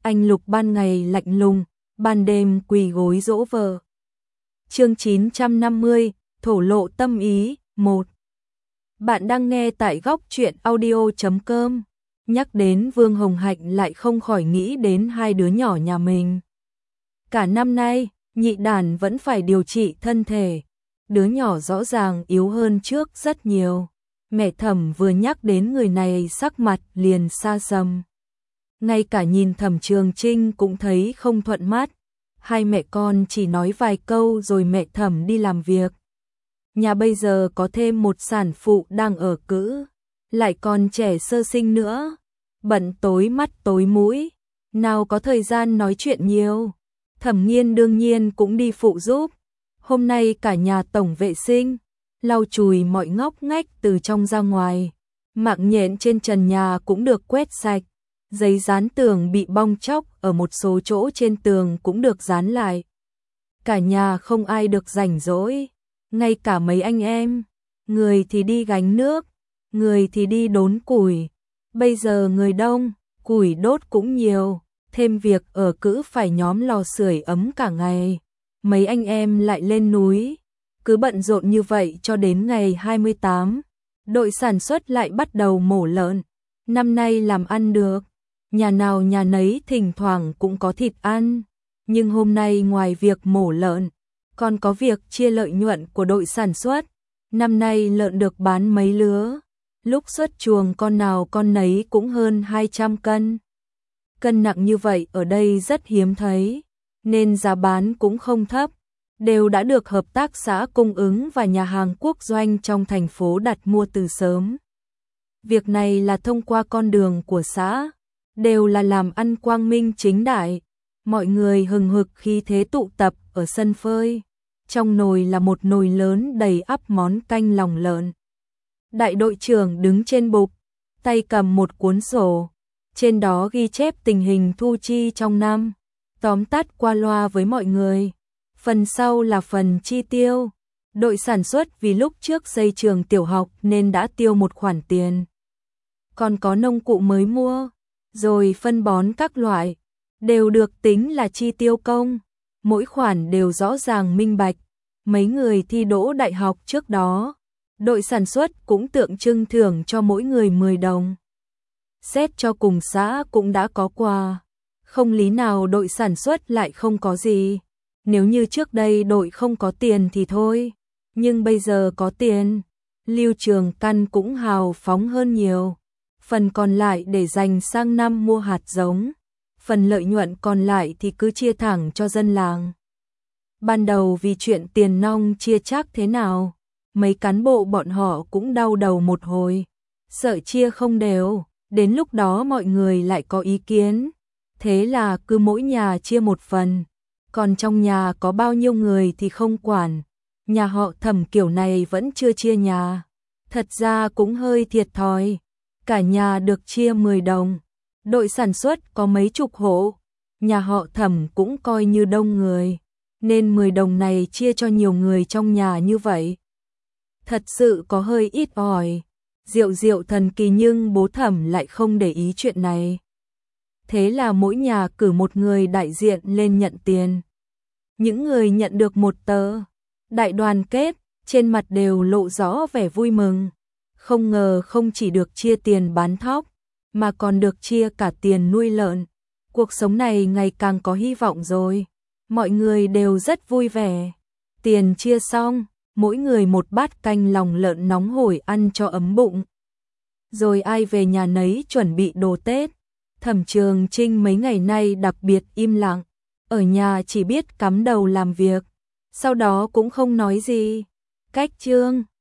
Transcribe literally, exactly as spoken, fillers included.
Anh Lục ban ngày lạnh lùng, ban đêm quỳ gối dỗ vợ. Chương chín trăm năm mươi, thổ lộ tâm ý, một. Bạn đang nghe tại góc truyện audio chấm com. Nhắc đến Vương Hồng Hạnh lại không khỏi nghĩ đến hai đứa nhỏ nhà mình. Cả năm nay, nhị đàn vẫn phải điều trị thân thể. Đứa nhỏ rõ ràng yếu hơn trước rất nhiều. Mẹ Thẩm vừa nhắc đến người này sắc mặt liền xa sầm. Ngay cả nhìn Thẩm Trường Trinh cũng thấy không thuận mắt. Hai mẹ con chỉ nói vài câu rồi mẹ Thẩm đi làm việc. Nhà bây giờ có thêm một sản phụ đang ở cữ, lại còn trẻ sơ sinh nữa, bận tối mắt tối mũi, nào có thời gian nói chuyện nhiều. Thẩm Nghiên đương nhiên cũng đi phụ giúp. Hôm nay cả nhà tổng vệ sinh, lau chùi mọi ngóc ngách từ trong ra ngoài. Mạng nhện trên trần nhà cũng được quét sạch. Giấy dán tường bị bong tróc ở một số chỗ trên tường cũng được dán lại. Cả nhà không ai được rảnh rỗi, ngay cả mấy anh em, người thì đi gánh nước, người thì đi đốn củi. Bây giờ người đông, củi đốt cũng nhiều, thêm việc ở cữ phải nhóm lò sưởi ấm cả ngày. Mấy anh em lại lên núi, cứ bận rộn như vậy cho đến ngày hai mươi tám, đội sản xuất lại bắt đầu mổ lợn. Năm nay làm ăn được, nhà nào nhà nấy thỉnh thoảng cũng có thịt ăn, nhưng hôm nay ngoài việc mổ lợn, còn có việc chia lợi nhuận của đội sản xuất. Năm nay lợn được bán mấy lứa, lúc xuất chuồng con nào con nấy cũng hơn hai trăm cân. Cân nặng như vậy ở đây rất hiếm thấy, nên giá bán cũng không thấp, đều đã được hợp tác xã cung ứng và nhà hàng quốc doanh trong thành phố đặt mua từ sớm. Việc này là thông qua con đường của xã, đều là làm ăn quang minh chính đại. Mọi người hừng hực khí thế tụ tập ở sân phơi. Trong nồi là một nồi lớn đầy ắp món canh lòng lợn. Đại đội trưởng đứng trên bục, tay cầm một cuốn sổ, trên đó ghi chép tình hình thu chi trong năm, tóm tắt qua loa với mọi người. Phần sau là phần chi tiêu. Đội sản xuất vì lúc trước xây trường tiểu học nên đã tiêu một khoản tiền. Còn có nông cụ mới mua, rồi phân bón các loại, đều được tính là chi tiêu công, mỗi khoản đều rõ ràng minh bạch. Mấy người thi đỗ đại học trước đó, đội sản xuất cũng tượng trưng thưởng cho mỗi người mười đồng. Xét cho cùng xã cũng đã có quà, không lý nào đội sản xuất lại không có gì. Nếu như trước đây đội không có tiền thì thôi, nhưng bây giờ có tiền, Lưu Trường Căn cũng hào phóng hơn nhiều. Phần còn lại để dành sang năm mua hạt giống, phần lợi nhuận còn lại thì cứ chia thẳng cho dân làng. Ban đầu vì chuyện tiền nong chia chắc thế nào, mấy cán bộ bọn họ cũng đau đầu một hồi, sợ chia không đều, đến lúc đó mọi người lại có ý kiến. Thế là cứ mỗi nhà chia một phần, còn trong nhà có bao nhiêu người thì không quản. Nhà họ Thẩm kiểu này vẫn chưa chia nhà, thật ra cũng hơi thiệt thòi. Cả nhà được chia mười đồng, đội sản xuất có mấy chục hộ, nhà họ Thẩm cũng coi như đông người, nên mười đồng này chia cho nhiều người trong nhà như vậy. Thật sự có hơi ít ỏi, Diệu diệu thần kỳ, nhưng bố Thẩm lại không để ý chuyện này. Thế là mỗi nhà cử một người đại diện lên nhận tiền. Những người nhận được một tờ, đại đoàn kết, trên mặt đều lộ rõ vẻ vui mừng. Không ngờ không chỉ được chia tiền bán thóc, mà còn được chia cả tiền nuôi lợn. Cuộc sống này ngày càng có hy vọng rồi. Mọi người đều rất vui vẻ. Tiền chia xong, mỗi người một bát canh lòng lợn nóng hổi ăn cho ấm bụng. Rồi ai về nhà nấy chuẩn bị đồ Tết. Thẩm Trường Trinh mấy ngày nay đặc biệt im lặng, ở nhà chỉ biết cắm đầu làm việc, sau đó cũng không nói gì. Cách Trương